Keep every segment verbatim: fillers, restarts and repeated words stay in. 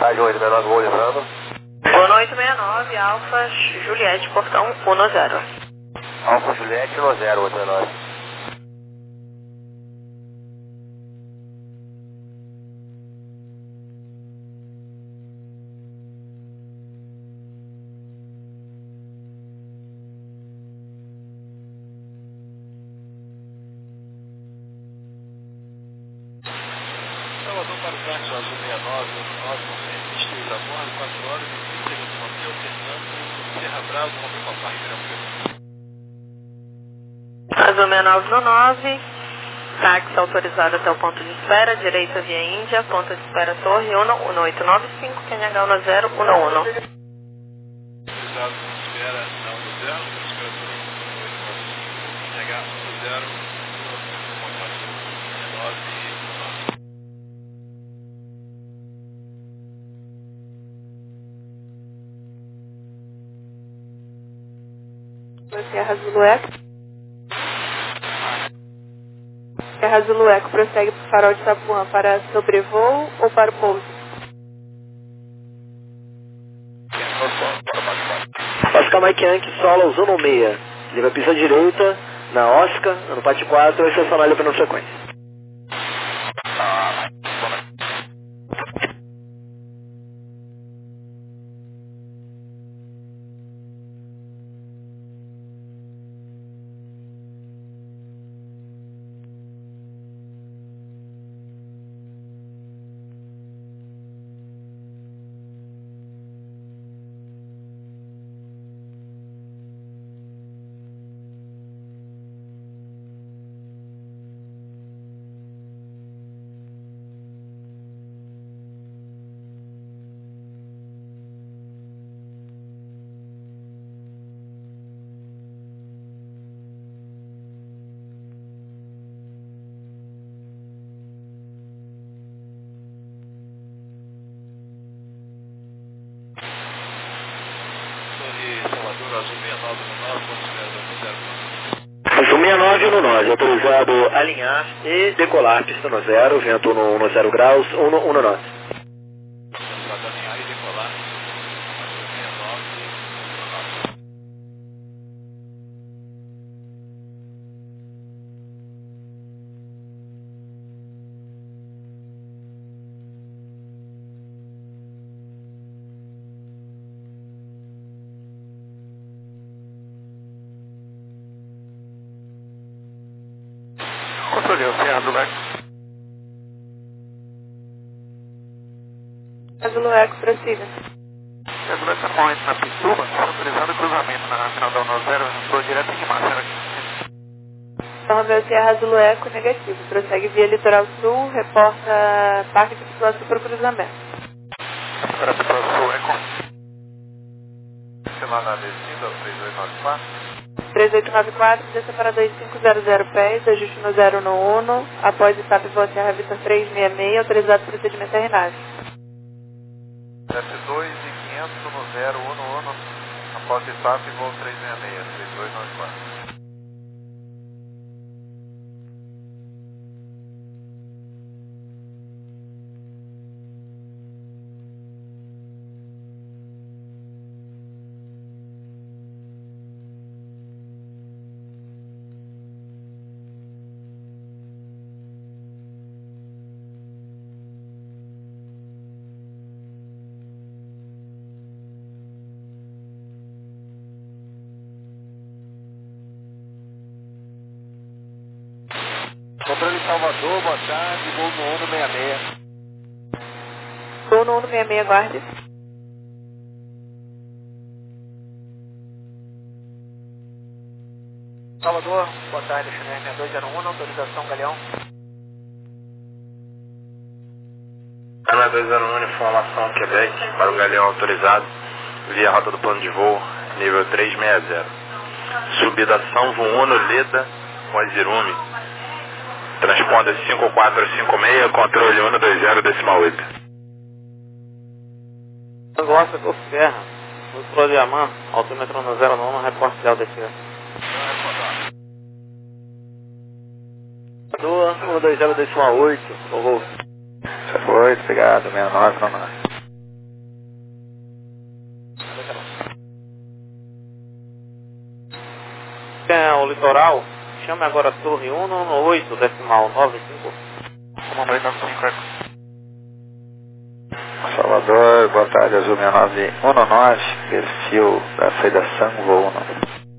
Rádio oito seis nove, vou lembrando. Boa noite, sessenta e nove, Alfa Juliette, portão um zero. Alfa Juliette, um zero, oito seis nove. Salvador para o táxi azul sessenta e nove, nove noventa, esteja a bordo, quatro horas e trinta minutos, hotel Fernando, Serra Bravo, Romeu Papai, Ribeirão Azul sessenta e nove no nove, táxi autorizado até o ponto de espera, direita via Índia, ponto de espera Torre, um um oito nove cinco, Q N H um zero um um. Autorizado de espera na um zero, espera Torre oito nove cinco, Q N H um zero, contato sessenta e nove. Serra Zulu Eco. Serra Zulu Eco prossegue para o farol de Itapuã para sobrevoo ou para o pouso? Oscar Mike Yankee, solo, zona seis. Liga a pista direita, na Oscar, no pátio quatro, estacionar ele para não frequência. Salvador, azul sessenta e nove no nove, ponto zero zero. Azul sessenta e nove no nove, autorizado alinhar e decolar, pista no zero, vento no, no zero graus, um no, um no nove. Autorizado alinhar e decolar, azul sessenta e nove no nove. Controle, Serra Zulu Eco. Zulu Eco, prossiga. Serra Zulu Eco, corrente na Pituba, autorizado cruzamento na final da um zero, estou direto em Márcia. Então, Romeu Serra Zulu Eco, negativo. Prossegue via Litoral Sul, reporta Parque de Pituaçu para o cruzamento. Para Pituaçu, Eco. Final na descida, três oito nove quatro. três oito nove quatro, desça para dois cinco zero zero pés, ajuste no zero no Uno, após etapa Voa Serra Vitor trezentos e sessenta e seis, autorizado procedimento a RNAV. sete dois e quinhentos no zero, um no Uno, após etapa e voo trezentos e sessenta e seis, três dois nove quatro. Controle Salvador, boa tarde, voo no Uno sessenta e seis. Voo no Uno sessenta e seis, aguarde. Salvador, boa tarde, Chinês sessenta e dois zero um, autorização Galeão. sessenta e dois zero um, informação Quebec, para o Galeão autorizado, via rota do plano de voo, nível trezentos e sessenta. Subida São Vuno, Leda, com Azirume. Transponder cinco quatro cinco seis, controle um dois zero, decimal oito. Gosta do Serra, controle de Amã, altímetro no zero nove, reporte de descer. um dois zero, decimal oito, por favor. oito, obrigado, sessenta e nove, não, não. É o litoral. Chame agora a torre um um oito, decimal nove cinco. um dois nove cinco, eco. Salvador, boa tarde, Azul sessenta e nove um nove, perfil da saída Sanvo um.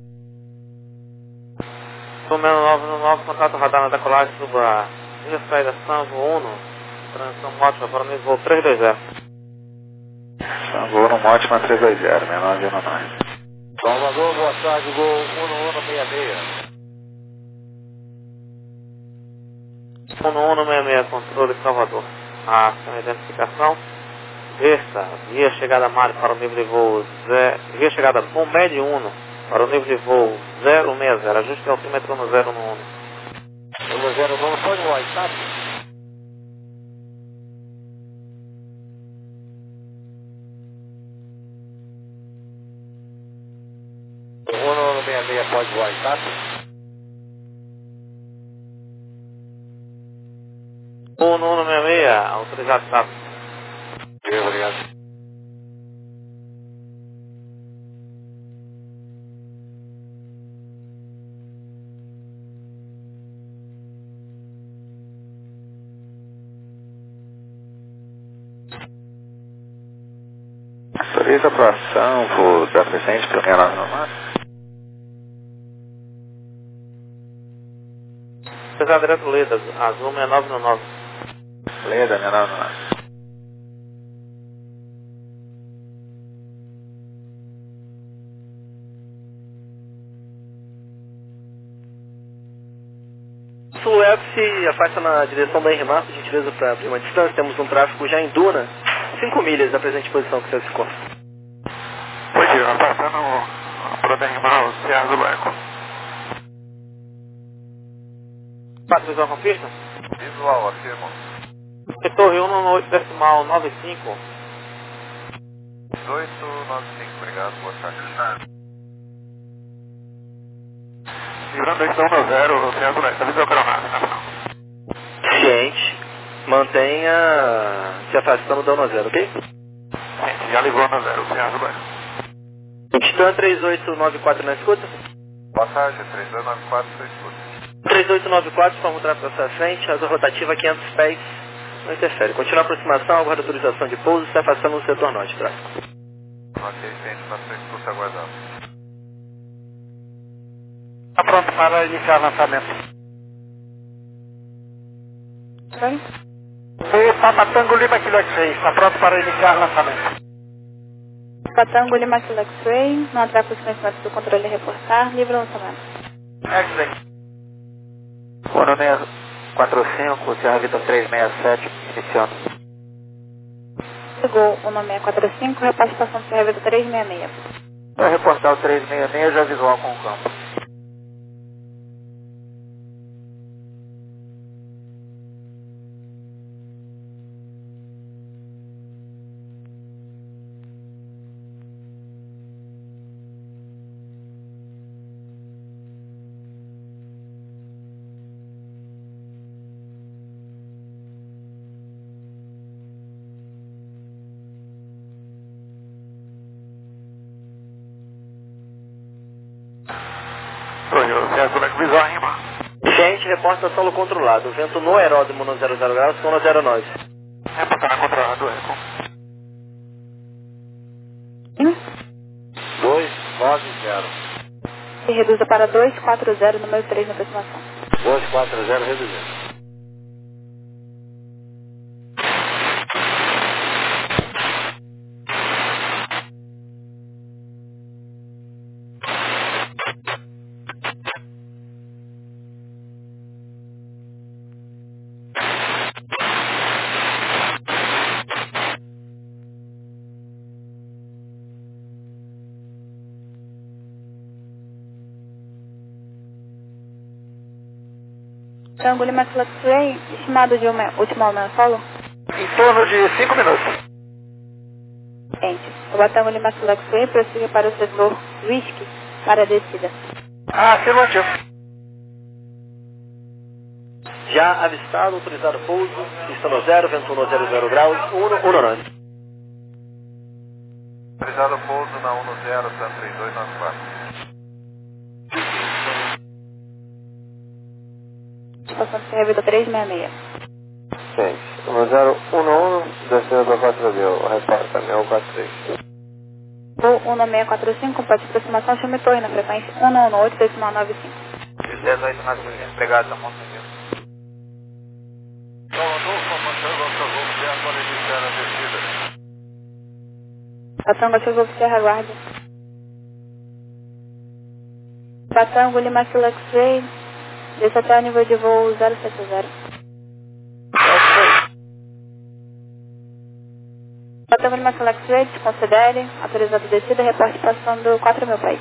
Azul sessenta e nove um nove, contato radar na decolagem, suba linha saída Sanvo um, transição ótima para o nível voo três dois zero. Sanvo um, ótima três dois zero, sessenta e nove um nove. Salvador, boa tarde, gol um um seis seis. um um seis seis, controle Salvador. A identificação. Esta, via chegada Mário para o nível de voo zero, via chegada com médio um para o nível de voo zero seis zero, ajuste altímetro no zero um um. zero zero um, pode voar, tá? um um seis seis, pode voar, tá? um um seis seis, autorizado status. Obrigado. Autoriza a aprovação, vou dar presente para minha nave normal. Pesado direto Leda, Azul sessenta e nove um nove. Leda, minha nave normal. Sul F se afasta na direção da Henri Marcos, gentileza para abrir uma distância. Temos um tráfego já em Duna, cinco milhas da presente posição que você se encontra. Oi, Diego, passando para o Henri Marcos, Serra do Barco. Passa visual com pista? Visual, afirmo. Torre um um oito, decimal nove cinco. oito nove cinco, obrigado, boa tarde. Livrando a questão no zero, Serra do Barco, avisa a aeronave, nacional. Ciente, mantenha se afastando da um zero, ok? Gente, já livrou no zero, Serra do Barco. Stan três oito nove quatro na escuta. Boa tarde, três dois nove quatro, estou escuta. três oito nove quatro, forma o tráfego à sua frente, asa rotativa quinhentos pés, não interfere. Continua a aproximação, aguarda autorização de pouso, se afastando no setor norte, tráfego. Ok, gente, na sua escuta, aguardando. Está pronto para iniciar lançamento. Oi? E Papa Tango Lima Kilo X-Ray, está pronto para iniciar lançamento. Patango Lima Kilo X-Ray, não atraca os conhecimentos do controle e reportar, livre o lançamento. X-Ray. um seis quatro cinco, Serra Vitor três seis sete, iniciando. Chegou o nome é quatro cinco, repasse passando por Revista três seis seis. Vai reportar o três seis seis, já visual com o campo. Oi, Serra do Barco, visual, hein, mano? Gente, reporta solo controlado, vento no aeródromo no zero zero graus, sono zero nove. Reportar na controladora, eco. dois nove zero. Se reduza para dois quatro zero, número três na aproximação. dois quatro zero, reduzindo. Tango Lima Kilo X-Ray, estimado de uma, último aumento solo? Em torno de cinco minutos. Gente, o Batango Lima Kilo X-Ray prossiga para o setor Whisky para a descida. Ah, afirmativo. Já avistado, autorizado pouso, pista no zero, vento no zero zero graus, um nove. Autorizado pouso na um zero, Sam três dois nove quatro. participação do C R V três seis seis. Gente, um zero um um, descendo para quatro mil, reporta mil quatro três. O um seis quatro cinco, pode aproximação, chame torre na frequência um um oito, decimal nove cinco. dez oito nove cinco, empregado da Montanha. Patango, Silva Serra, guarda. Patango, Lima Kilo X-Ray, desce até o nível de voo zero sete zero. Patango, Lima Kilo X-Ray, desconsidere, autorizado a descida, reporte passando quatro mil pés.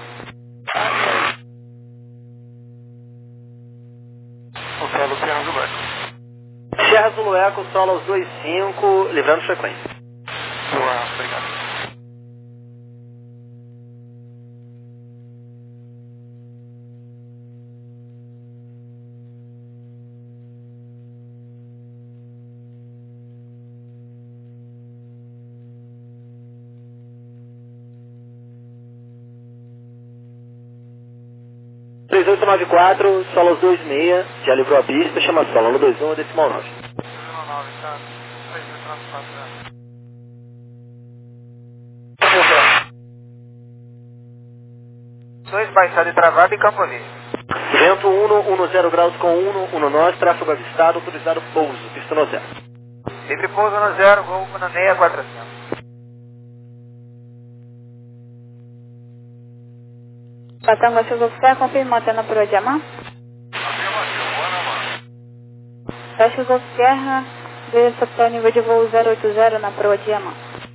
Solo Sierra Zulu Eco. Sierra Zulu Eco, solo aos dois cinco, livrando frequência. Boa, obrigado. três oito nove quatro, solo aos dois seis, já livrou a pista, chama solo no dois um, decimal nove. dois baixado e travado em campo livre. Vento um zero graus com um, um nós, tráfego avistado, autorizado pouso, pista no zero. Livre pouso no zero, gol no seis quatrocentos. Patango, Silva Serra, confirma antena para o Diamant. Fecha o Golf Sierra, desce até o nível de voo zero oito zero na proa Diamant.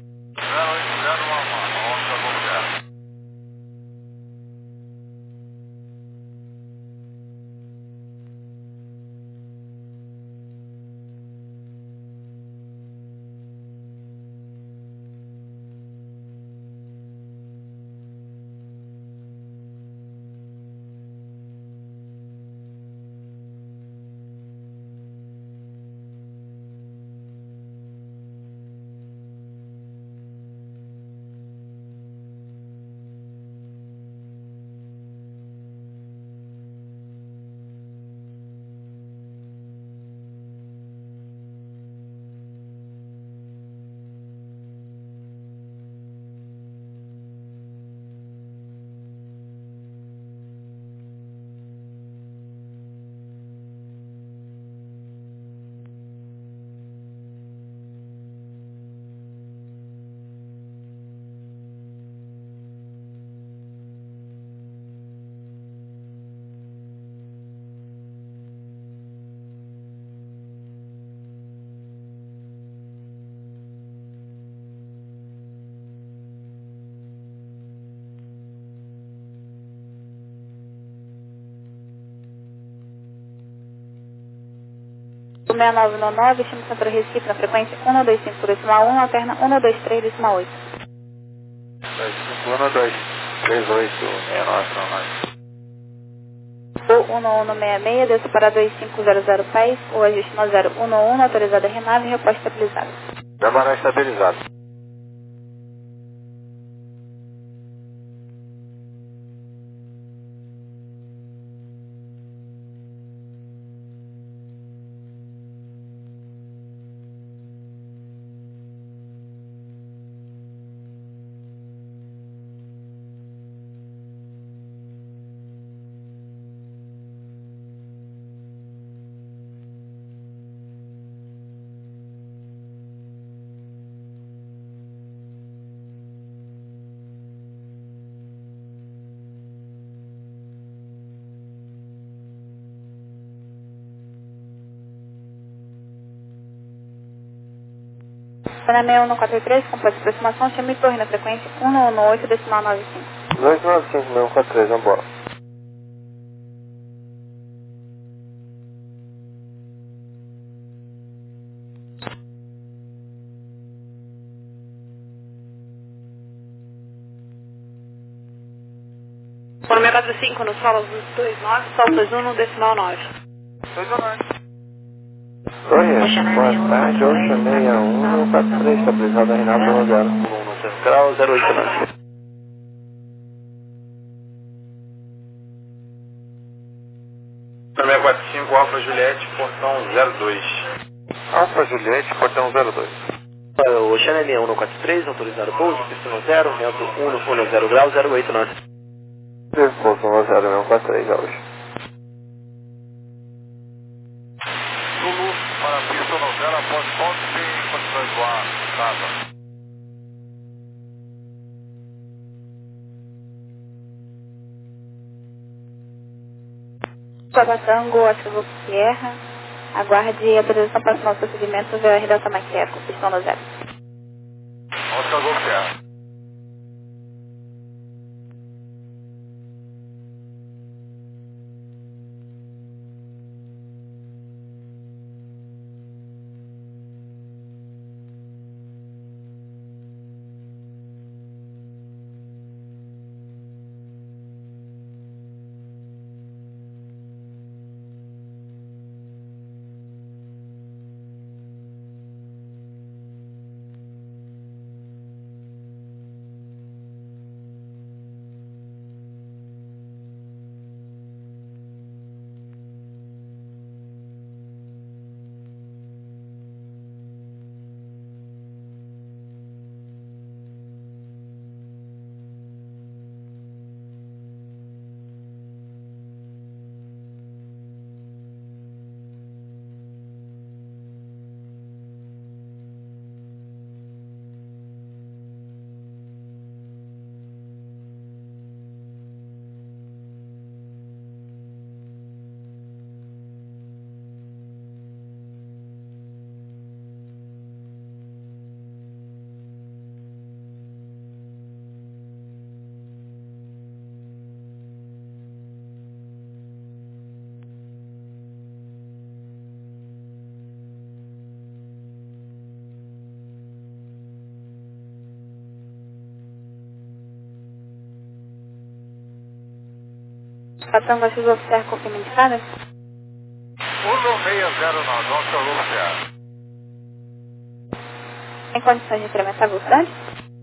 seis nove nove, chama Centro Recife na frequência um dois cinco decimal um, alterna um dois três decimal oito. um dois três oito seis nove nove. O um um seis seis, desce para dois cinco zero zero pés, o ajuste no zero um um, autorizado a renave e reposto estabilizado. Trabalhar estabilizado. Pana seis um quatro três, completa aproximação, chame torre na frequência um um oito decimal nove cinco. dois nove cinco, seis um quatro três, vamos embora. Pana seis quatro cinco, no solo dois nove, solo dois um no decimal nove. dois nove. Oi, boa tarde, Ocean seis um quatro três, estabilizado a Renato no zero. um central, zero oito nove. seis quatro cinco, Alfa Juliette, portão zero dois. Alfa Juliette, portão zero dois. O Channel cento e quarenta e três, autorizado pouso, pistão zero, vento cento e dez graus, zero oito nove. Pouso um zero um quatro três, hoje. Zulu, para a pista zero, após ponto, tem condições de voar, casa. Papa Tango, Açúcar Sierra, aguarde autorização para assinar o procedimento V R Delta Maqueco, pistão no zero. Oscar Golf Sierra. Patango, Açúcar Sierra, confirma indicada? um seis zero nove, Oscar Golf Sierra. Tem condições de incrementar a velocidade?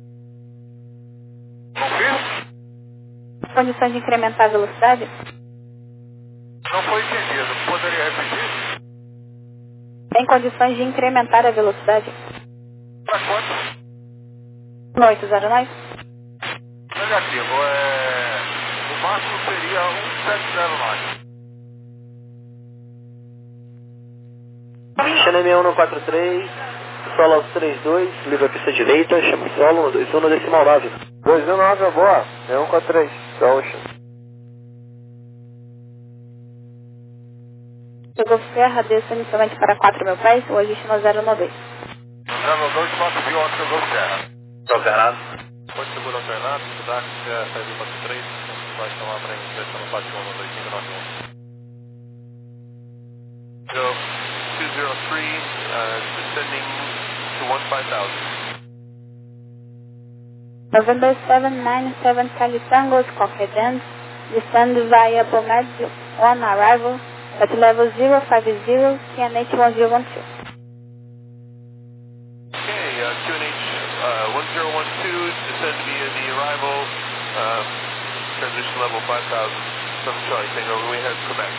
Confirmo? Condições de incrementar a velocidade? Não foi entendido. Poderia repetir? Tem condições de incrementar a velocidade? Para quanto? No oito zero nove? Negativo. É... O máximo seria um sete zero nove. Channel cento e quarenta e três, solo aos trinta e dois, livre a pista direita, chama solo, dois um decimal nove. dois um nove, é boa. cento e quarenta e três, da Ocean. Chegou Serra, desça inicialmente para quatro mil pés, o ajuste no zero dois. zero dois, quatro mil, Oscar Golf Sierra. Alternado. Pode seguro alternado, estudar, que é seis um quatro três, vai chamar para ingressão no quatro um dois cinco nove um. Go two zero three, uh, descending to one five thousand. November seven nine seven Charlie Tango, Squawk Dance, descend via Pomed on arrival at level zero five zero, T N H one zero one two. Okay, uh, Q N H uh, one zero one two, descend via the arrival, uh, transition level five thousand, seven Charlie Tango, we have Quebec.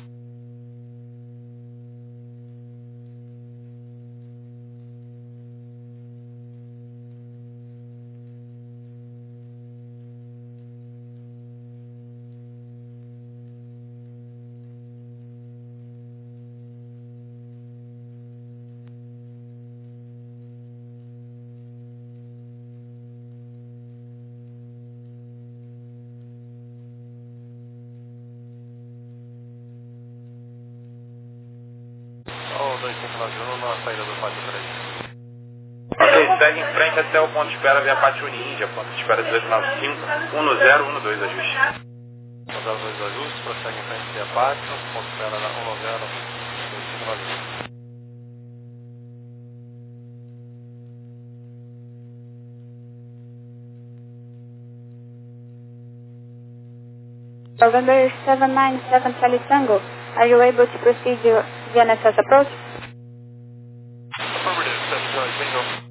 dois cinco nove um na saída do quatro três. Ok, segue em frente até o ponto de espera via Patiuni Índia, ponto de espera dezoito nove cinco, um zero um dois, ajuste. um zero dois ajustes, prossegue em frente via Pátio, ponto de espera na um zero dois cinco nove um. November seven nine seven Charlie Tango, are you able to proceed via N S S approach? Affirmative, seven Charlie Tango.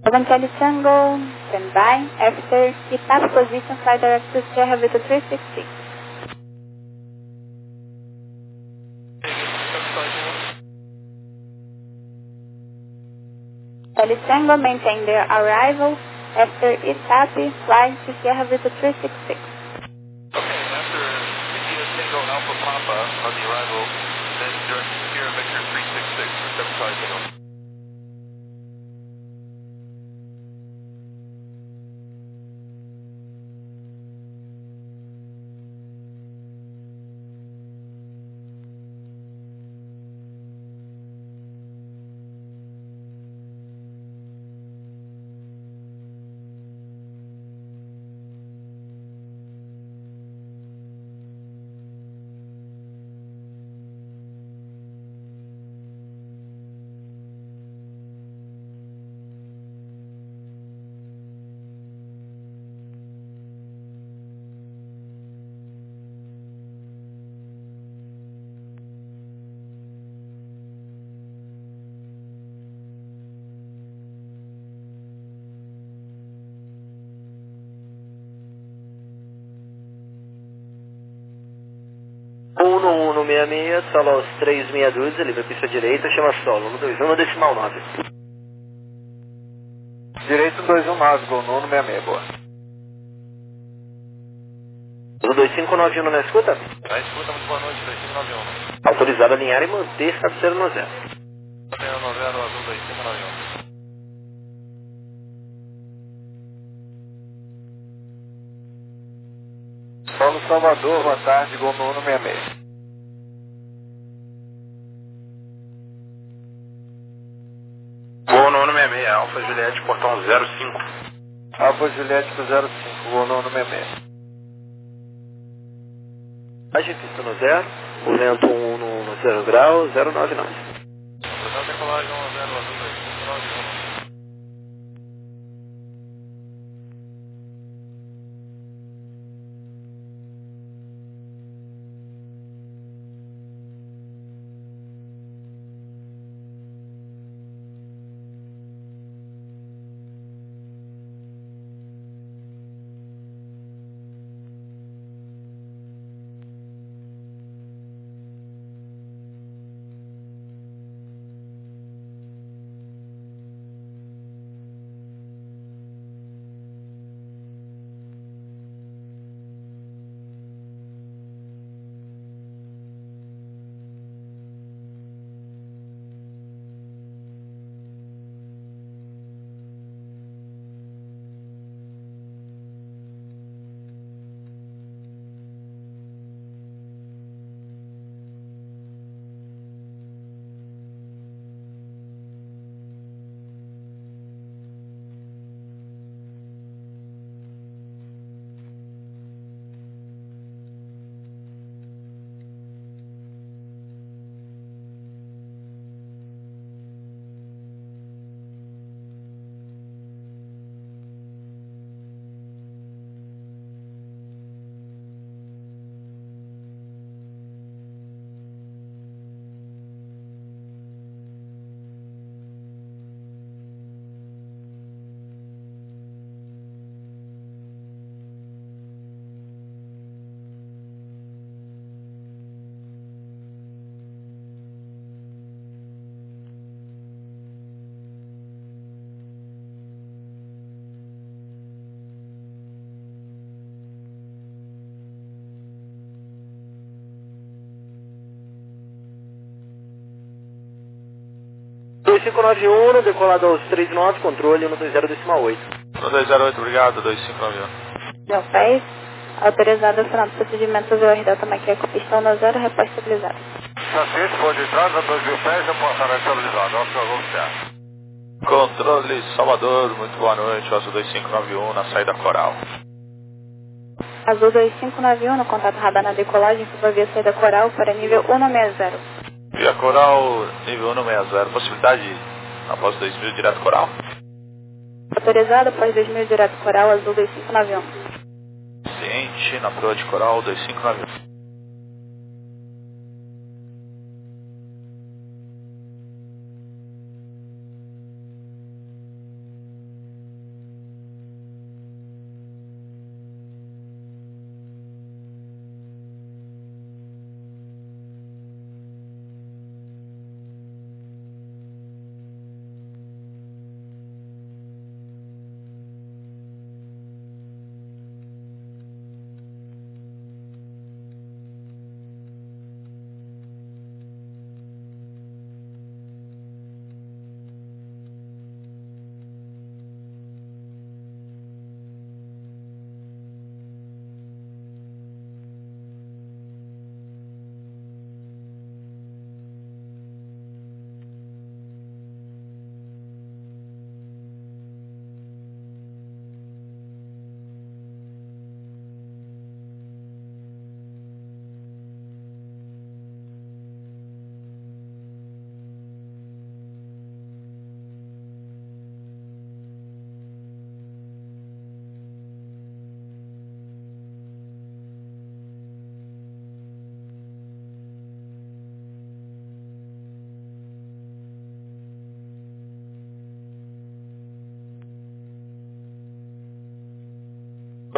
seven Charlie Tango, stand by. After Itap position, fly direct to Sierra Vista three six six. Charlie Tango, maintain their arrival. After Itap, fly to Sierra Vista three six six. Okay, after India Tango Alpha Papa on the arrival, then direct to Sierra Victor three six six for seven Charlie Tango. um um um seis seis, solo aos três meia dúzia, livre pista direita, chama solo, um dois um, decimal nove. Direito dois um nove, gol nono, seis seis, boa. um dois cinco nove um na escuta? Na escuta, muito boa noite, dois cinco nove um. Autorizado a alinhar e manter cabeceira no zero. zero nove zero, azul dois cinco nove um. Solo Salvador, boa tarde, gol nono, seis seis. Gol nono seis seis, Alfa Juliette, portão zero cinco. Alfa Juliette pro zero cinco, gol nono, seis seis. Agem pista no zero, o vento um no, no zero grau, zero nove nove. Total decolagem um zero, azul dois cinco nove um. dois cinco nove um, decolado aos três nove, controle um dois zero decimal oito. um dois zero oito, obrigado, dois cinco nove um. Meu pés, autorizado final do procedimento do R Delta Maqueco, pistão no zero, repórter estabilizado. Francês, por de trás, a dois mil pés, eu posso estar estabilizado, Oscar Golf certo. Controle Salvador, muito boa noite, Azul dois cinco nove um na saída coral. Azul dois cinco nove um, no contato radar na decolagem, suba via saída coral para nível um seis zero. Via coral, nível um seis zero, possibilidade após dois mil direto coral? Autorizado após dois mil direto coral, Azul dois cinco nove um. Ciente, na proa de coral dois cinco nove um.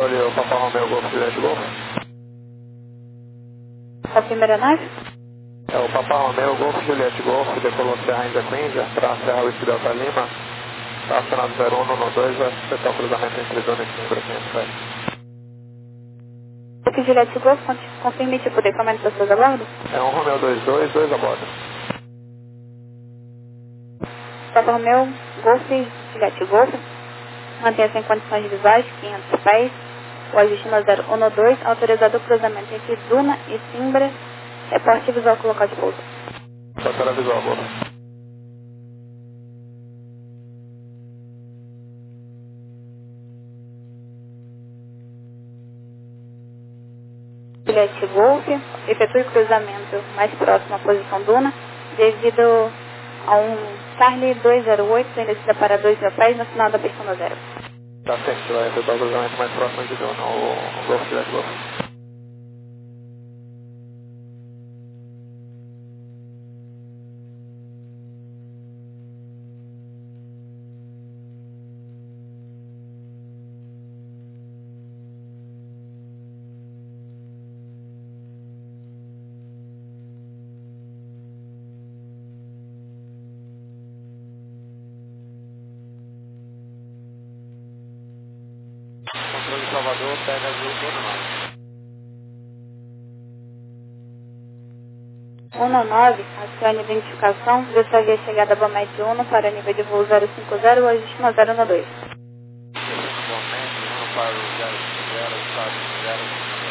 Olha, o Papa Romeo Golf Juliette Golf. Qual primeira nave? É o Papa Romeo Golf Juliette Golf, decolou Serra Índia Quinza, para Serra Whisky Delta Lima, está acionado zero um um dois, vai acertar o cruzamento entre Dona e Coimbra, quinhentos pés. Golf Juliette Golf, confirme tipo de equipamento das suas a bordo? É um Romeo dois dois, dois a bordo. Papa Romeo Golf Juliette Golf, mantenha-se em condições visuais, quinhentos pés, o ajuste no zero um dois, autorizado o cruzamento entre Duna e Simbra, reporte visual com o local de pouso. Só visual, boa. Juliette Golf, efetue o cruzamento mais próximo à posição Duna, devido a um Charlie dois zero oito, sendo descida para dois mil pés no final da pista no zero. Tá certo, vai efetuar o cruzamento mais próximo de Duna, o, o Golf Juliette Golf. Controle de Salvador, pega azul, Uno nove. Uno nove, acione a identificação, dessa via chegada Bomed Uno para nível de voo zero cinco zero, o ajuste no zero um dois. Descendo Bomed Uno para o zero cinco zero, estado zero cinco zero.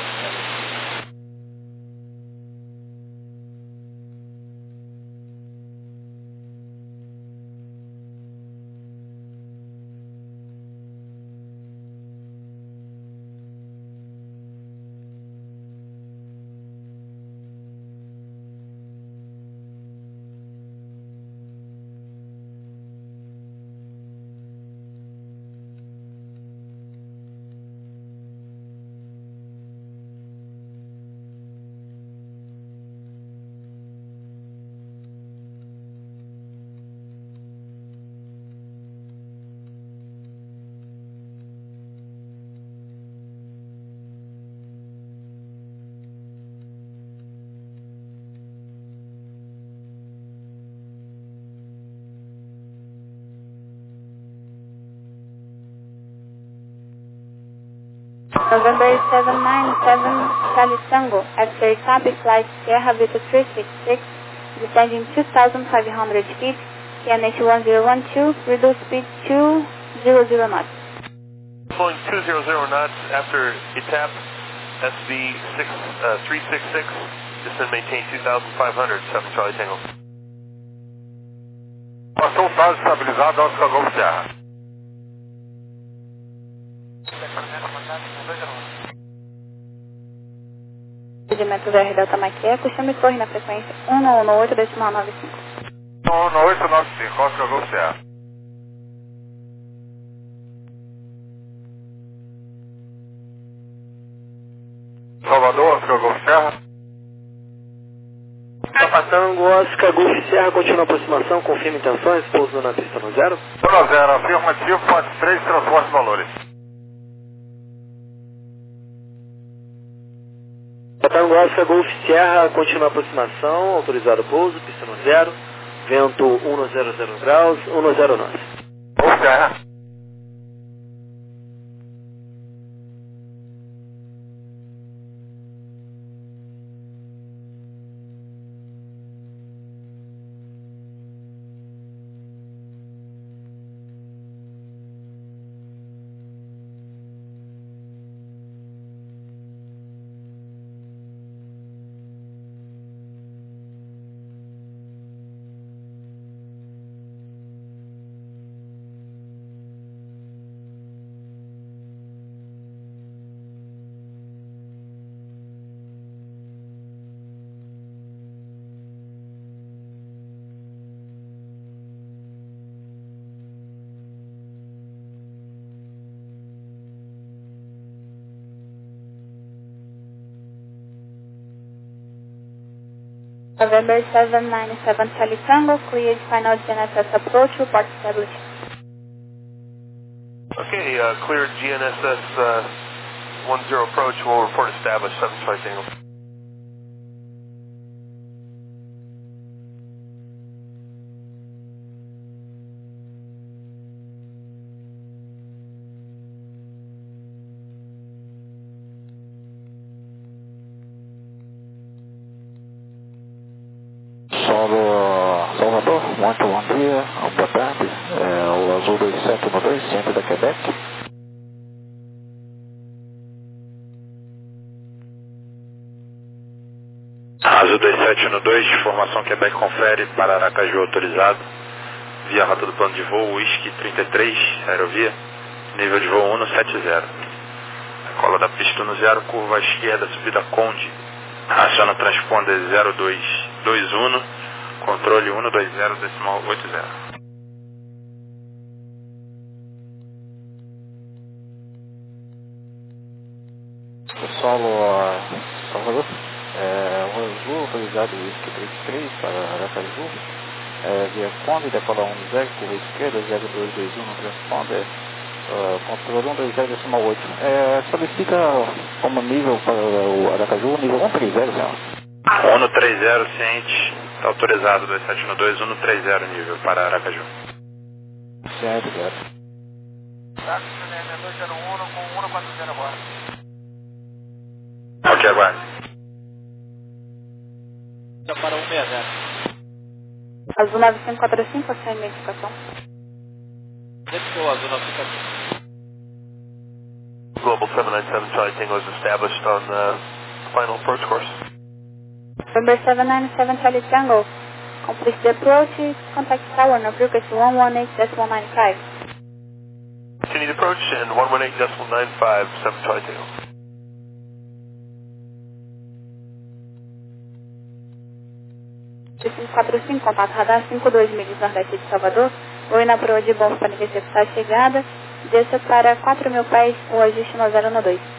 November seven nine seven Charlie Tango, after T A P Flight Sierra Vita three six six, descending two thousand five hundred feet, K N H one zero one two, reduce speed two hundred knots. Going two hundred knots after E T A P, S V three six six, descend maintain two thousand five hundred, seven Charlie Tango. Passou o base estabilizado, Oscar Golf Serra. Regimento V R Delta Mike costume correr na frequência um um oito decimal nove cinco. um um oito nove cinco, Oscar Golf Serra. Salvador, Oscar Golf Serra. Papa Tango, Oscar Golf Serra, continua a aproximação, confirma intenções, pouso na pista no zero. zero zero, afirmativo, ponto três, transporte valores. Tango Oscar Golf Sierra, continua a aproximação, autorizado pouso, pista no zero, vento cento graus, cento nove. Golf Serra. November seven nine seven Charlie Tango, cleared final G N S S approach, report established. Okay, uh, cleared G N S S uh, one zero approach, we'll report established seven Charlie Tango. Solo Salvador, muito bom dia, boa tarde, é o Azul dois sete um dois, centro da Quebec. Azul dois sete um dois, formação Quebec confere para Aracaju autorizado, via rota do plano de voo, Whisky trinta e três, aerovia, nível de voo um sete zero. Cola da pista no zero, curva à esquerda, subida Conde, aciona transponder zero dois dois um, controle um dois zero decimal oito zero. Solo uh, Salvador, é, o Azul autorizado Whisky trinta e três para Aracaju, é, via Conde, decola um zero, curva esquerda, zero dois dois um, transponder, uh, controle um dois zero decimal oito. É, solicita como nível para o Aracaju, nível um três zero, senhor. um três zero, ciente, está autorizado, dois sete um dois, um três zero nível para Aracaju. Certo, certo. Táxi dois zero um com um quatro zero agora. Ok, aguarde. Para um seis zero. Azul nove cinco quatro cinco, a sua identificação. Esse é o Azul nove cinco quatro cinco. Global seven nine seven Charlie Tango is established on the final approach course. Number seven nine seven Charlie Tango, complete the approach, contact tower on frequency one one eight point nine five. Continue the approach and one one eight point nine five, seven Charlie Tango. cinco quatro cinco, contato radar cinco dois milhas nordeste de Salvador, oi na proa de bom para receptar a chegada, desça para quatro mil pés, o ajuste no zero um dois.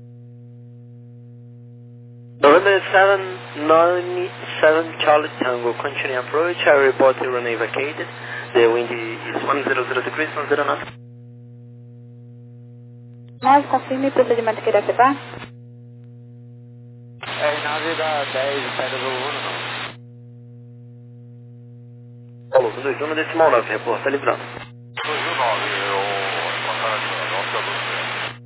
November seven nine seven Charlie Tango, continue approach, I report the runway vacated, the wind is one zero zero degrees, one zero knots. nove, confirme o procedimento que irá efetuar. É, nave da dez, pega do um. Falou, dois um decimal nove, repórter, tá livrando. dois um nove, eu encontrar a nossa luz.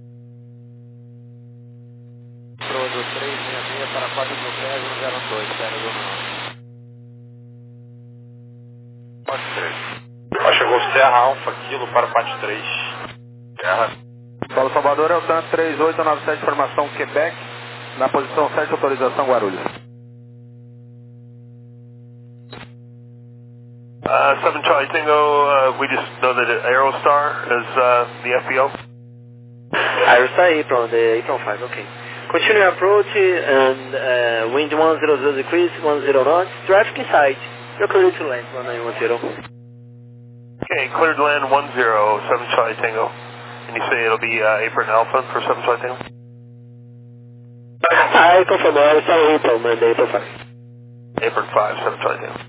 Pro do três seis seis para quatro mil pés, um zero dois, pega do um. Parte três. Ó, chegou Serra Alfa Kilo para parte três. Terra. Paulo Salvador é o TAN três oito nove sete, formação Quebec, na posição sete, autorização Guarulhos. Uh, seven Charlie Tango, uh, we just know that Aerostar is uh, the F B O. Aerostar Apron, the Apron five, okay. Continue approach and uh, wind one zero zero degrees, one zero knots, traffic inside. You're clear to land, one nine one zero. Okay, cleared to land one zero, seven Charlie Tango. And you say it'll be uh, Apron Alpha for seven Charlie Tango? I confirm, Aerostar Apron, and Apron five. Apron five, seven Charlie Tango.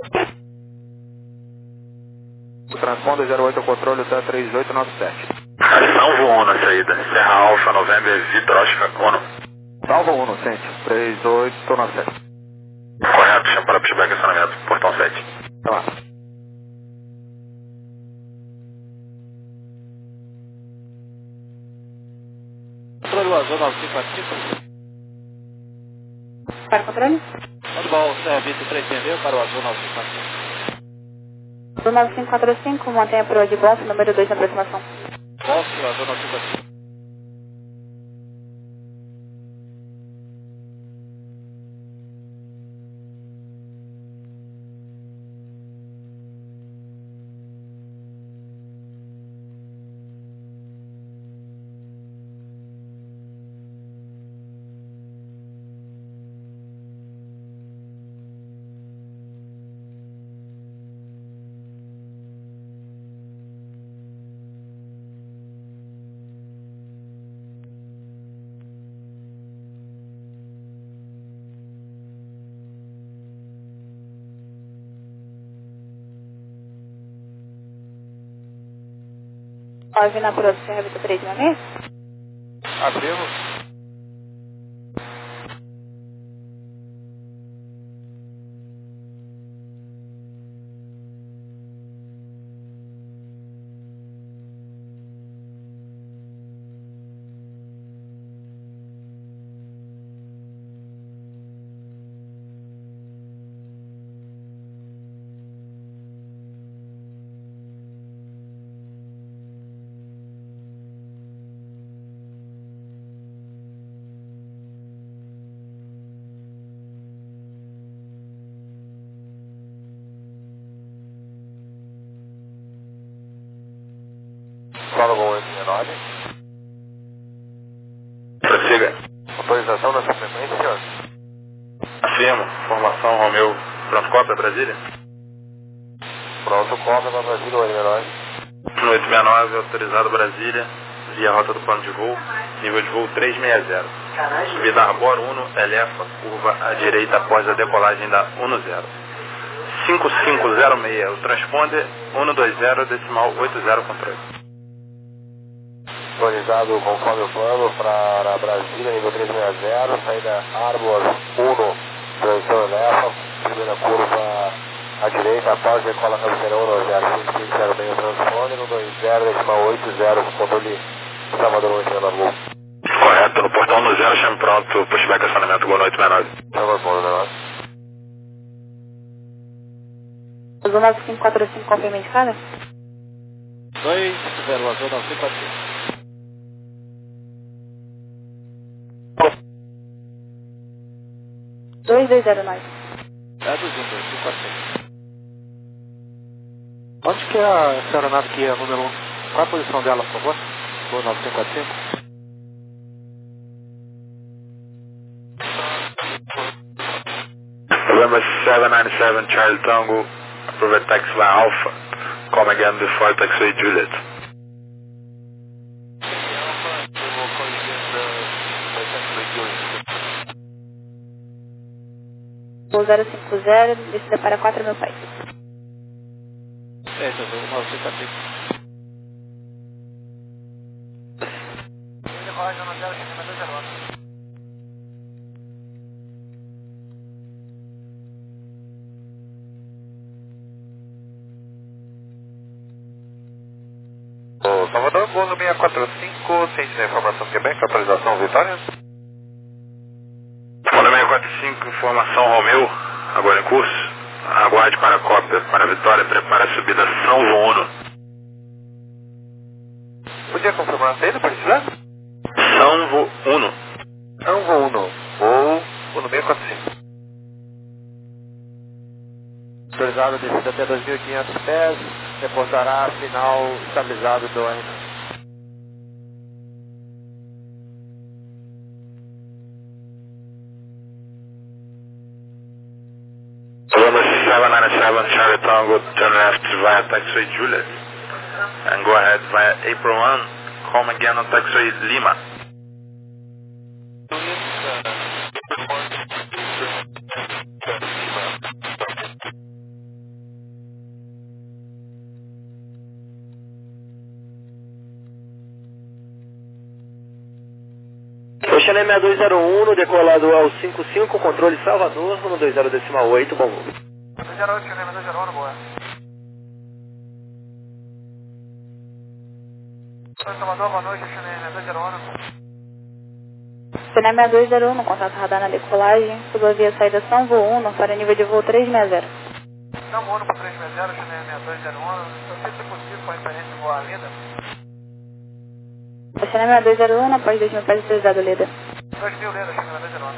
O transponder zero oito ao controle, TAN três oito nove sete. Salvo um na saída. Serra Alfa, November, Vitroshka, Ono. Salvo um, sente. três oito nove sete. Correto, chama para pushback, acionamento, portão sete. Tá lá. Controle Azul nove cinco quatro cinco. Para o controle? Pode bom, serviço três entendeu para o Azul nove cinco quatro cinco. Azul nove cinco quatro cinco, mantenha a proa de golfe, número dois na aproximação. Golfe, Azul nove cinco quatro cinco. nove na proa do Serra Vita três seis seis. Afirmo. Fala com oito sessenta e nove. Prossiga. Autorização nessa frequência, senhor? Afirmo. Formação Romeu. Pronto, cópia, Brasília? Pronto, cópia para Brasília, oito sessenta e nove. No oito sessenta e nove, autorizado Brasília, via rota do plano de voo, nível de voo trezentos e sessenta. Subida Arbor Uno, Elefa, curva à direita após a decolagem da dezesseis. cinco cinco zero seis, o transponder cento e vinte, decimal oitenta, controle. Autorizado conforme o plano para Brasília, nível trezentos e sessenta, saída Arbor Uno, transição Elefa, primeira curva à direita, após decola cabeceira cento e vinte, cinco cinco zero seis, o transponder, cento e vinte, decimal oitenta, controle Salvador oito sessenta e nove. Correto, no portão no zero, chame pronto, pushback acionamento, boa noite, menor. Salvador oito sessenta e nove. Azul nove cinco quatro cinco, confirma indicada? dois zero, Azul nove cinco quatro cinco. dois dois zero nove. É do Zoom, dois cinco quatro cinco. Onde que é a essa aeronave que é a número um? Qual é a posição dela, por favor? Azul nove cinco quatro cinco. November seven nine seven, Charlie Tango, approve taxi Alpha, come again before taxi Juliet. Voo zero cinco zero, descida para quatro mil pés. É, Azul nove cinco quatro cinco. Salvador, voo no seis quatro cinco, ciente da informação Quebec, atualização Vitória. Voo no seis quatro cinco, informação Romeu, agora em curso. Aguarde para a cópia, para a Vitória, prepara a subida São Uno. Podia confirmar a saída, por gentileza? São Uno. São Uno, voo, voo no seis quatro cinco. Autorizado descida até dois mil e quinhentos pés, reportará final estabilizado do N. November seven nine seven, Charlie Tango, turn left via taxiway Juliet, and go ahead via April one, come again on taxiway Lima. Oceané seis dois zero um, decolado ao cinco cinco, controle Salvador, cento e vinte decimal oito, bom voo. zero oito, Oceané seis dois zero um, boa. Salvador, boa noite, Oceané seis dois zero um. Oceané seis dois zero um, contato radar na decolagem, suba via saída São Uno para nível de voo trezentos e sessenta. São Uno para trezentos e sessenta, Oceané seis dois zero um, não sei se é possível com a referência de voar linda. Oceané seis dois zero um, após dois mil pés autorizado, Leda. dois mil, Leda, Oceané seis dois zero um.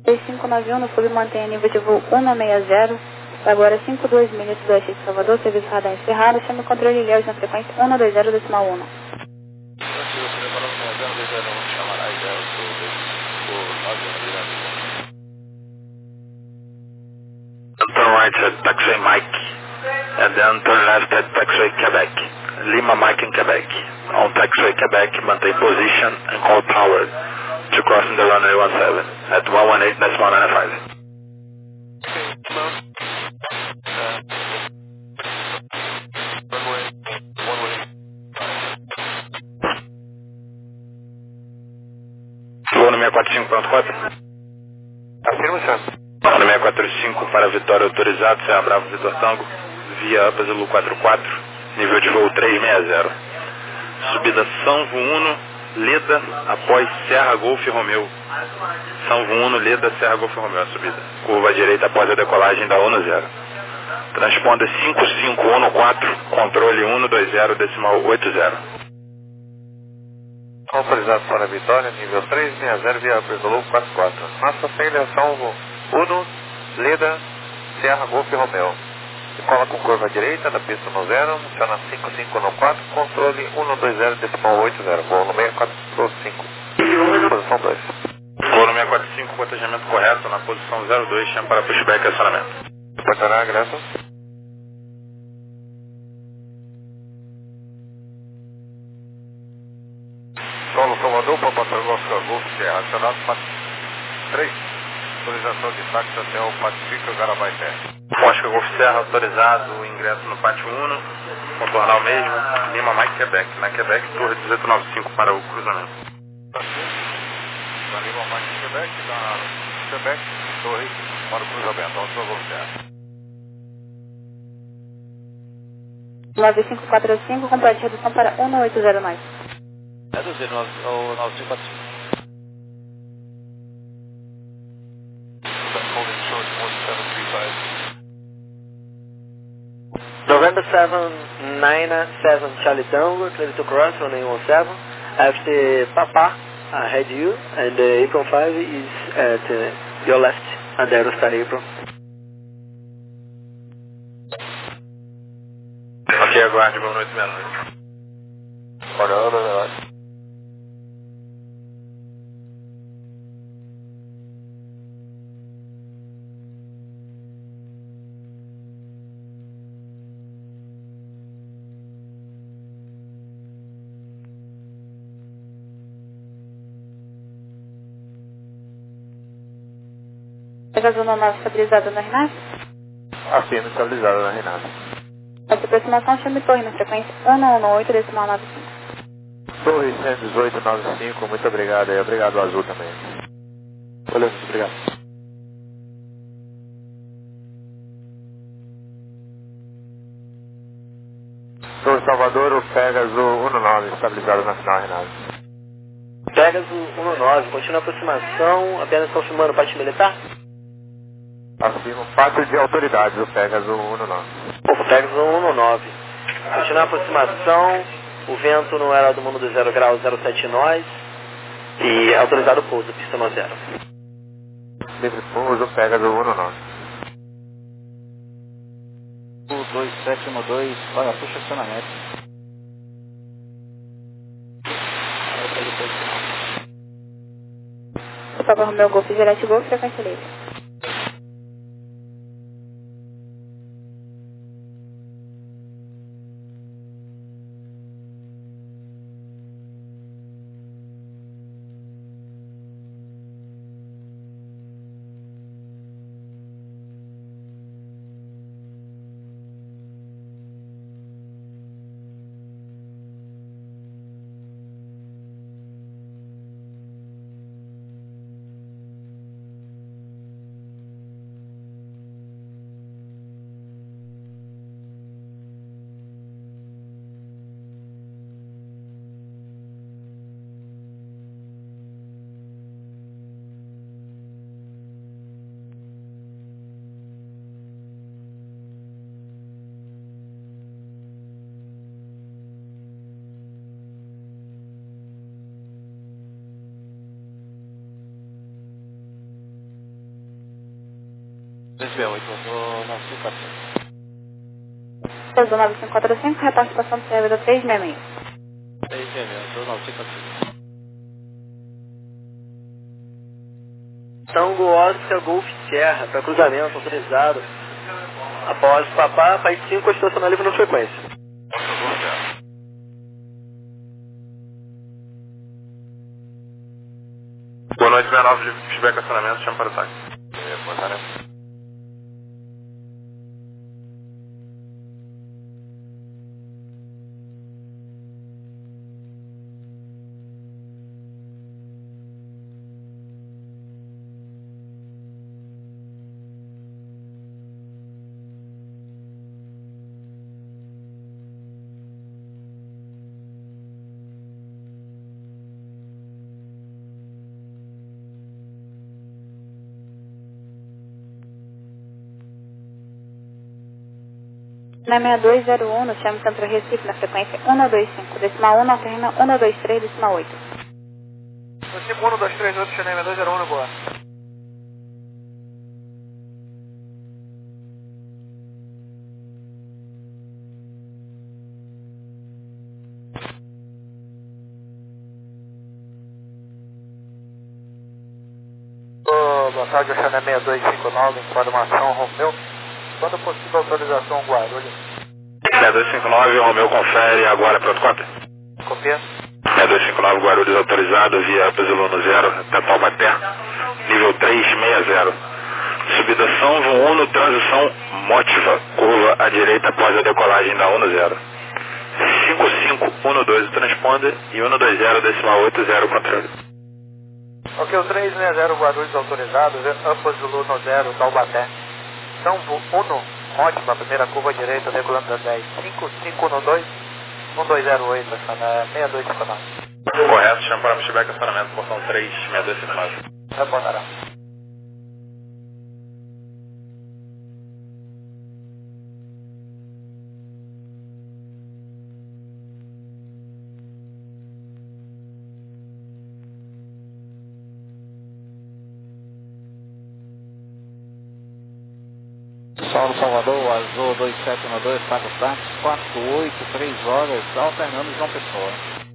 dois cinco nove um no Flume mantém nível de voo um nove seis zero. Agora cinco dois milhas sudoeste de Salvador, serviço radar encerrado. Chame o controle Ilhéus na frequência um nove zero decimal um. Turn right at taxiway Mike, and then turn left at taxiway Quebec. Lima Mike in Quebec. On taxiway Quebec, maintain position and call power to crossing the runway one seven at one one eight decimal nine five. Voo no seis quatro cinco ponto quatro. Afirma, senhor. No seis quatro cinco para Vitória autorizado, Serra Bravo Vitor Tango, via Upper Zulu quatro quatro, nível de voo três seis zero. Subida São Vuno, Leda, após Serra Golf Romeu. São Vuno, Leda, Serra Golf Romeu, a subida. Curva à direita após a decolagem da um zero. Transponder cinco cinco um quatro, controle um dois zero decimal oito zero. Autorizado para Vitória, nível três seis zero, via Upper Zulu quatro quatro. Nossa saída é São Uno, Leda, Serra Golf Romeu. Decola com curva à direita da pista no zero, aciona cinco cinco um quatro, controle um dois zero decimal oito zero. Voo no seis quatro cinco. Posição dois. Voo no seis quatro cinco, cotejamento correto na posição zero dois, chama para pushback e acionamento. Portará, graças. Solo Salvador, Papa Oscar Golf, Serra, acionado para três. Autorização de táxi até o Pacífico Garabaité. Oscar Golf Serra autorizado, ingresso no Pátio Uno, contornar o mesmo, Lima Mike Quebec. Na Quebec, Torre dezoito noventa e cinco para o cruzamento. Na Lima Mike Quebec, na Quebec, Torre para o cruzamento. Oscar Golf Serra. nove cinco quatro cinco, complete redução para um oito zero mais. Reduzir o nove cinco quatro cinco. November seven nine seven Charlie Tango, clear to cross on A one seven. After Papa, ahead you, and uh, April five is at uh, your left, and there está April. Ok, aguarde, boa noite, meia noite. Olhando, né? Pegasus um nove estabilizada na Renata. Afirma estabilizada na Renata. Essa aproximação chame torre na frequência um um oito decimal nove cinco. Torre cento e dezoito noventa e cinco, muito obrigado aí. Obrigado, Azul também. Valeu, muito obrigado. Torre Salvador, o Pegasus um nove estabilizado na final, Renato. Pegasus um nove, continua a aproximação, apenas confirmando parte militar? Afirma o fato de autoridades, o Pegasus um nove. O Pegasus um nove. Continua a aproximação, o vento no aero do mundo do zero grau zero sete nós e autorizado o pouso, pista no zero. Livre pouso, o Pegasus um nove. O dois sete um dois, olha, puxa acionamento. Papa Romeo Golf, Juliette Golf, frequência livre. três seis oito, vazou nove cinco quatro cinco. Pousou nove cinco quatro cinco, reporte passando para a vida três seis seis. três seis seis, vazou nove cinco quatro cinco. Tango Oscar Golf Sierra, para cruzamento autorizado. Após papá, pai cinco, estacionar livre na frequência. Boa noite, sessenta e nove, livre de feedback acionamento, chama para o táxi. É, boa tarde. Na seis dois zero um, no chame Centro Recife, na frequência um dois cinco, decimal um, alterna um dois três, decimal oito. Recife um dois três oito, Xenem seis dois zero um, agora. Oh, boa tarde, Xenem seis dois cinco nove, informação Romeu. Quando possível, autorização Guarulhos. seis dois cinco nove, Romeu confere agora, pronto, conta. Copia. seis dois cinco nove, Guarulhos autorizado via Pesolano zero, até Taubaté, nível três seis zero. Subida São João Uno, transição Motiva, curva à direita após a decolagem da Uno zero. cinco cinco um dois o transponder e um dois zero, decimal oito zero controle. Ok, o três seis zero Guarulhos autorizado, ambos do Luno zero, Taubaté. São Uno, ótima, primeira curva à direita, decolando da dez. cinco cinco um dois, um dois zero oito, seis dois cinco nove. Correto, chama para feedback acionamento, portão três seis dois cinco nove. Reportará. Saulo Salvador, Azul dois sete um dois, Pato Táxi, quatro oito, três horas, alternando João Pessoa.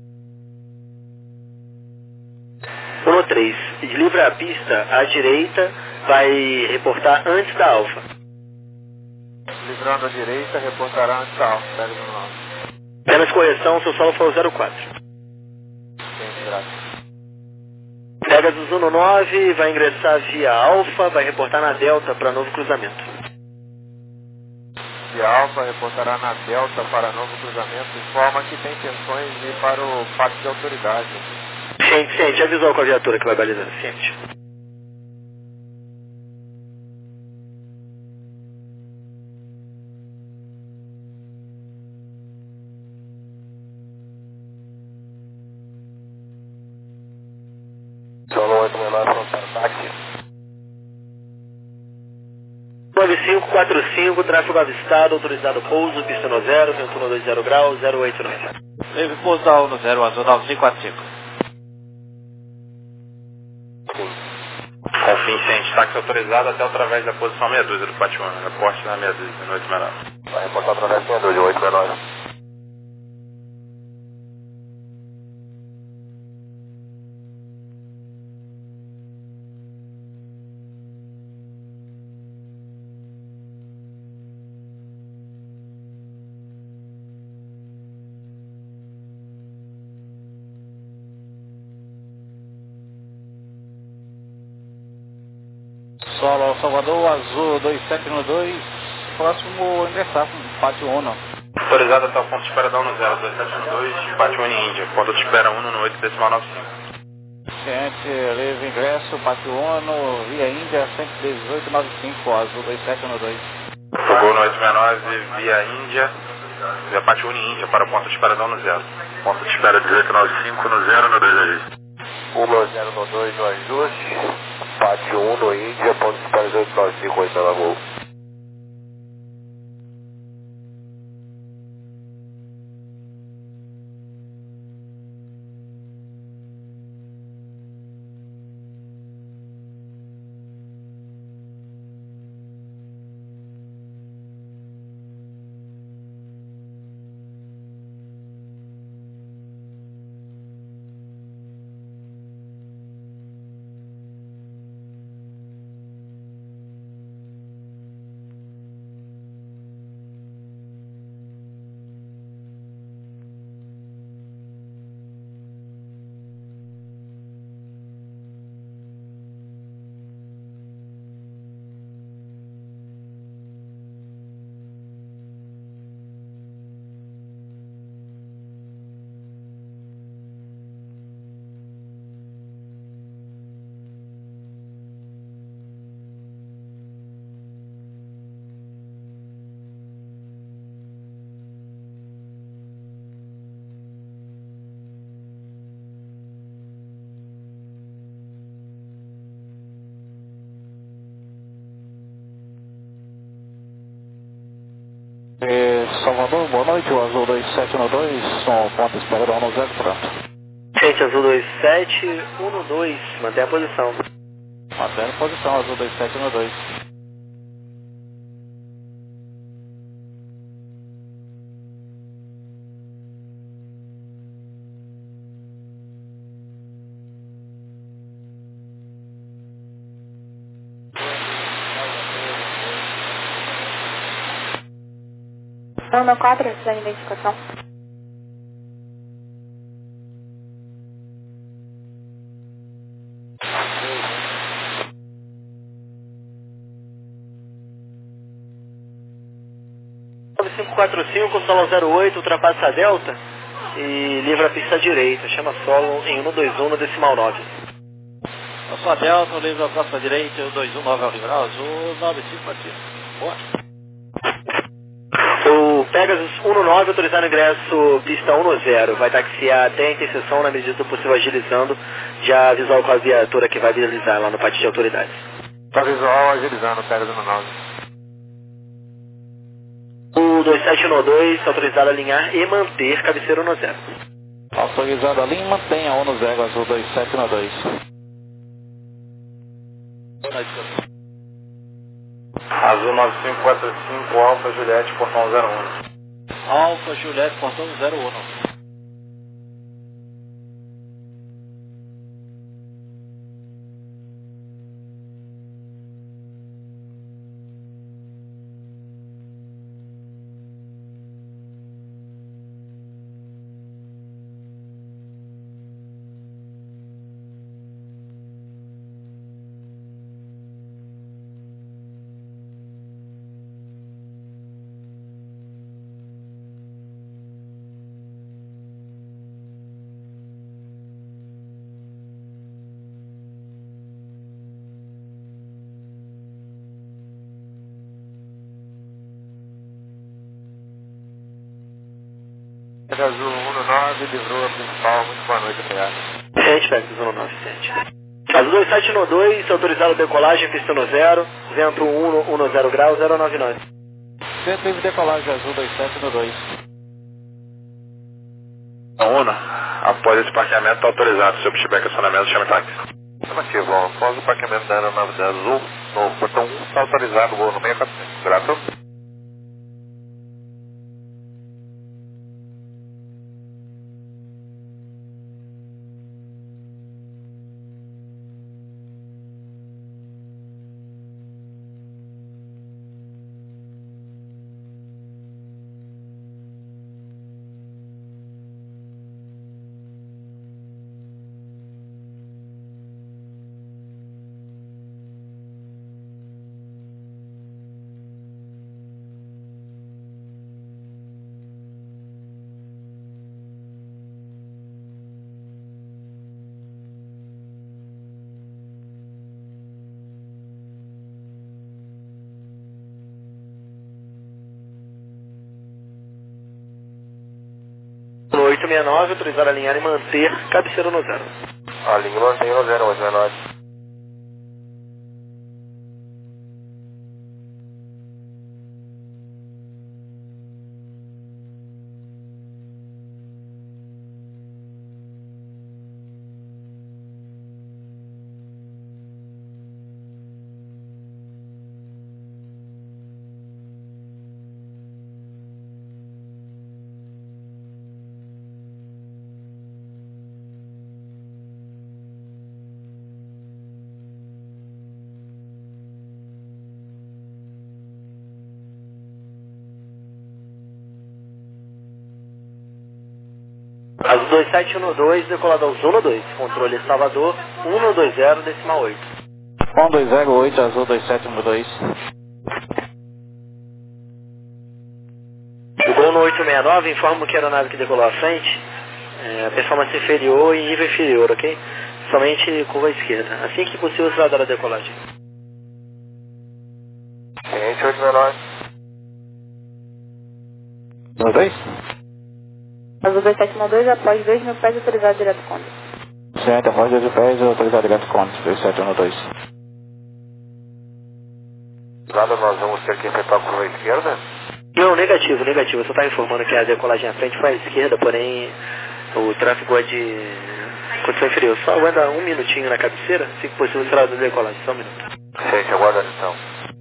um três, livra a pista à direita, vai reportar antes da Alfa. Livrando à direita, reportará antes da Alfa, pega no nome. Apenas correção, seu solo foi o zero quatro. Sim, graças. Pegasus um nove, vai ingressar via Alfa, vai reportar na Delta para novo cruzamento. De Alfa reportará na Delta para novo cruzamento, informa que tem intenções de ir para o pátio de autoridade. Ciente, ciente, avisou com a viatura que vai balizar, ciente. Solo oito seis nove, para o táxi. nove cinco quatro cinco, tráfego avistado, autorizado pouso, pista no zero, vento no dois zero graus, zero oito nove. Deve pousar no zero, azul nove cinco quatro cinco. Confim ciente, táxi autorizado até através da posição meia dúzia do Pátio um, reporte na meia dúzia, no oito seis nove. Vai reportar através do oito seis nove. Solo Salvador, Azul dois sete um dois, próximo ingressar com Pátio Uno. Autorizado até o ponto de espera da Uno zero, dois sete um dois, Pátio Uni Índia, ponto de espera um no oito decimal nove cinco. Ciente, livre ingresso, Pátio Uno, via Índia, cento e dezoito nove cinco, Azul dois sete um dois. Gol no oito seis nove, via Índia, via Pátio Uni Índia, para o ponto de espera da Uno zero. Ponto de espera dezoito nove cinco no zero no dois ajuste. um zero dois no ajuste, Pátio um no Índia, ponto de espera dezoito nove cinco, oito na Gol. É, Salvador, boa noite, o Azul dois sete um dois, som ponto espera do um zero, pronto. Gente, Azul dois sete um dois, mantém a posição. Mantém a posição, Azul dois sete um dois. um quatro, da identificação. nove cinco quatro cinco, solo zero oito, ultrapassa a Delta e livra a pista direita. Chama solo em um dois um no decimal nove. Eu sou a Delta, livro a próxima direita, um dois um nove ao liberal, Azul nove cinco quatro cinco. Boa. O Pegasus um nove autorizado ingresso pista um zero. Vai taxiar até a interseção na medida do possível agilizando. Já visual com a viatura que vai viralizar lá no pátio de autoridades. Tá visual agilizando, Pegasus um nove. O dois sete um dois autorizado a alinhar e manter cabeceira um zero. Autorizado a linha, mantenha um zero, Azul dois sete um dois. Azul nove cinco quatro cinco, Alfa Juliette, portão zero um. Alfa Juliette, portão zero um. Azul um nove, livrou a principal, muito boa noite, obrigado. Sete, Pegasus um nove sete. Azul dois sete um dois, autorizado a decolagem, pista um zero, vento um zero graus, zero nove nove. Centro livre decolagem, Azul dois sete um dois. Uno, após esse parqueamento está autorizado. Se eu tiver questionamento, chame táxi. Afirmativo, após o parqueamento da aeronave da Azul, no portão um está autorizado o voo no seis quatro cinco. Grato. oito seis nove, autorizado a alinhar e manter cabeceira no zero. A linha mantém no zero oito seis nove. Azul dois sete um dois, decolado ao um dois, controle Salvador, um dois zero, decimal oito. um dois zero oito, Azul dois sete um dois. O Gol no oito seis nove, informo que a aeronave que decolou à frente, é, performance inferior e nível inferior, ok? Somente curva à esquerda. Assim que possível, você vai dar a decolagem. Cliente oito seis nove. um dois? Azul dois sete um dois, após dois mil pés, autorizado direto Conde. Certo, após dois mil pés, autorizado direto Conde, dois sete um dois. Nada, nós vamos ter que efetuar a curva à esquerda. Não, negativo, negativo. Eu só estava informando que a decolagem à frente foi à esquerda, porém o tráfego é de condição inferior. Só aguarda um minutinho na cabeceira, se possível será da decolagem, só um minuto. Gente, aguarda então.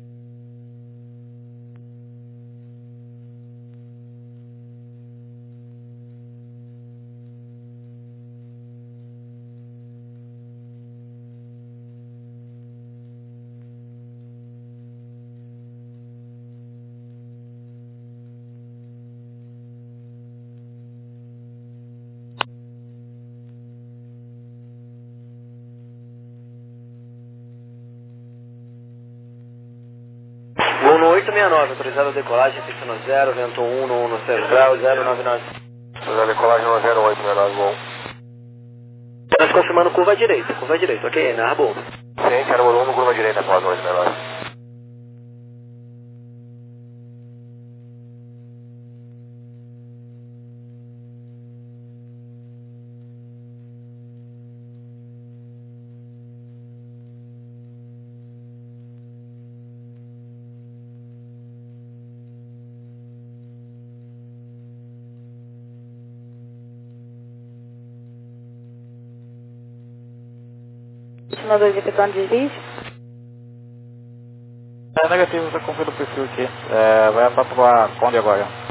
Voo no oito seis nove, autorizado a decolagem, pista no zero, vento um no um zero zero nove nove. Autorizado a decolagem no zero oito seis nove, bom. Nós confirmando curva à direita, curva à direita, ok, na Arbor. Sim, quero volume, curva direita, após oito seis nove. Continuador executando desvio. É negativo, você confira o perfil aqui. É, vai para a Conde agora.